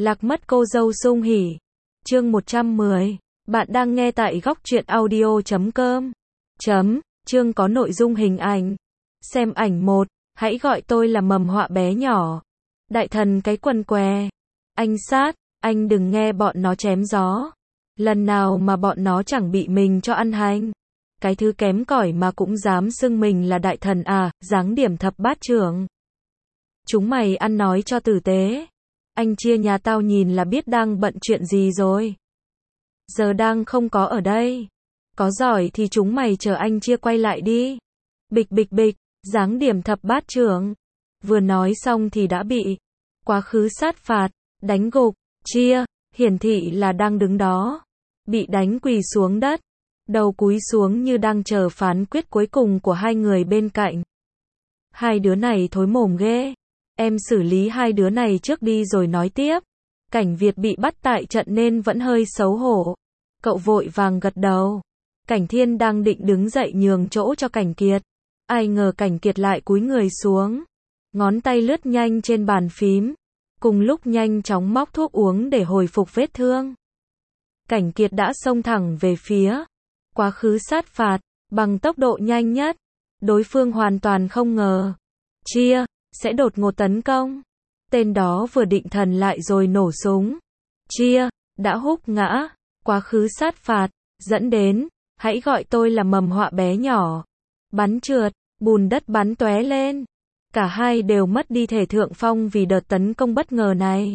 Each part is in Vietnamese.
Lạc mất cô dâu sung hỉ. Chương 110. Bạn đang nghe tại góc truyện audio.com. Chương có nội dung hình ảnh. Xem ảnh 1. Hãy gọi tôi là mầm họa bé nhỏ. Đại thần cái quần què. Anh sát, anh đừng nghe bọn nó chém gió. Lần nào mà bọn nó chẳng bị mình cho ăn hành. Cái thứ kém cỏi mà cũng dám xưng mình là đại thần à, giáng điểm thập bát trưởng. Chúng mày ăn nói cho tử tế. Anh chia nhà tao nhìn là biết đang bận chuyện gì rồi. Giờ đang không có ở đây. Có giỏi thì chúng mày chờ anh chia quay lại đi. Bịch bịch bịch, giáng điểm thập bát trưởng. Vừa nói xong thì đã bị quá khứ sát phạt, đánh gục, chia, hiển thị là đang đứng đó. Bị đánh quỳ xuống đất. Đầu cúi xuống như đang chờ phán quyết cuối cùng của hai người bên cạnh. Hai đứa này thối mồm ghê. Em xử lý hai đứa này trước đi rồi nói tiếp. Cảnh Việt bị bắt tại trận nên vẫn hơi xấu hổ. Cậu vội vàng gật đầu. Cảnh Thiên đang định đứng dậy nhường chỗ cho Cảnh Kiệt. Ai ngờ Cảnh Kiệt lại cúi người xuống. Ngón tay lướt nhanh trên bàn phím. Cùng lúc nhanh chóng móc thuốc uống để hồi phục vết thương. Cảnh Kiệt đã xông thẳng về phía quá khứ sát phạt, bằng tốc độ nhanh nhất. Đối phương hoàn toàn không ngờ. Chia sẽ đột ngột tấn công. Tên đó vừa định thần lại rồi nổ súng. Chia đã húc ngã. Quá khứ sát phạt, dẫn đến, hãy gọi tôi là mầm họa bé nhỏ. Bắn trượt, bùn đất bắn tóe lên. Cả hai đều mất đi thể thượng phong vì đợt tấn công bất ngờ này.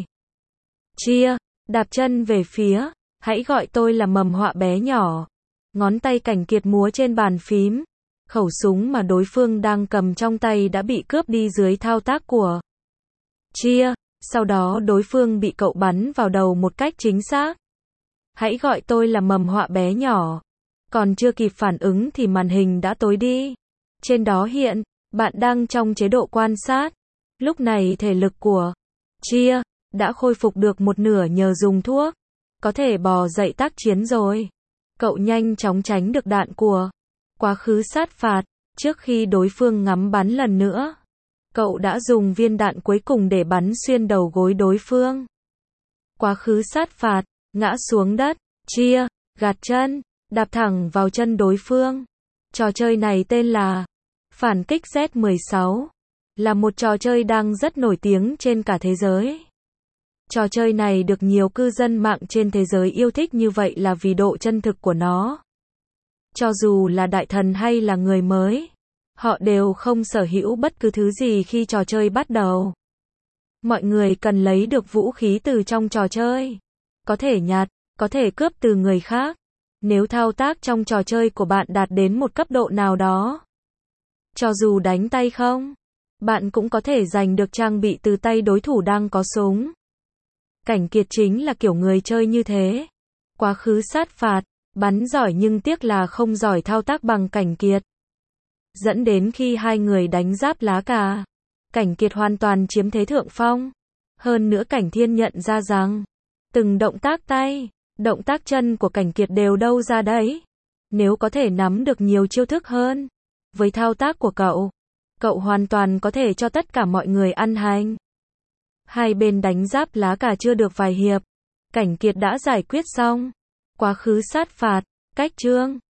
Chia đạp chân về phía, hãy gọi tôi là mầm họa bé nhỏ. Ngón tay Cảnh Kiệt múa trên bàn phím. Khẩu súng mà đối phương đang cầm trong tay đã bị cướp đi dưới thao tác của Chia. Sau đó đối phương bị cậu bắn vào đầu một cách chính xác. Hãy gọi tôi là mầm họa bé nhỏ. Còn chưa kịp phản ứng thì màn hình đã tối đi. Trên đó hiện, bạn đang trong chế độ quan sát. Lúc này thể lực của Chia đã khôi phục được một nửa nhờ dùng thuốc. Có thể bò dậy tác chiến rồi. Cậu nhanh chóng tránh được đạn của quá khứ sát phạt. Trước khi đối phương ngắm bắn lần nữa, cậu đã dùng viên đạn cuối cùng để bắn xuyên đầu gối đối phương. Quá khứ sát phạt, ngã xuống đất. Chia gạt chân, đạp thẳng vào chân đối phương. Trò chơi này tên là Phản kích Z16. Là một trò chơi đang rất nổi tiếng trên cả thế giới. Trò chơi này được nhiều cư dân mạng trên thế giới yêu thích như vậy là vì độ chân thực của nó. Cho dù là đại thần hay là người mới, họ đều không sở hữu bất cứ thứ gì khi trò chơi bắt đầu. Mọi người cần lấy được vũ khí từ trong trò chơi. Có thể nhặt, có thể cướp từ người khác. Nếu thao tác trong trò chơi của bạn đạt đến một cấp độ nào đó, cho dù đánh tay không, bạn cũng có thể giành được trang bị từ tay đối thủ đang có súng. Cảnh Kiệt chính là kiểu người chơi như thế. Quá khứ sát phạt, bắn giỏi nhưng tiếc là không giỏi thao tác bằng Cảnh Kiệt. Dẫn đến khi hai người đánh giáp lá cà, Cảnh Kiệt hoàn toàn chiếm thế thượng phong. Hơn nữa Cảnh Thiên nhận ra rằng, từng động tác tay, động tác chân của Cảnh Kiệt đều đâu ra đấy. Nếu có thể nắm được nhiều chiêu thức hơn, với thao tác của cậu hoàn toàn có thể cho tất cả mọi người ăn hành. Hai bên đánh giáp lá cà chưa được vài hiệp, Cảnh Kiệt đã giải quyết xong. Quá khứ sát phạt, cách chương.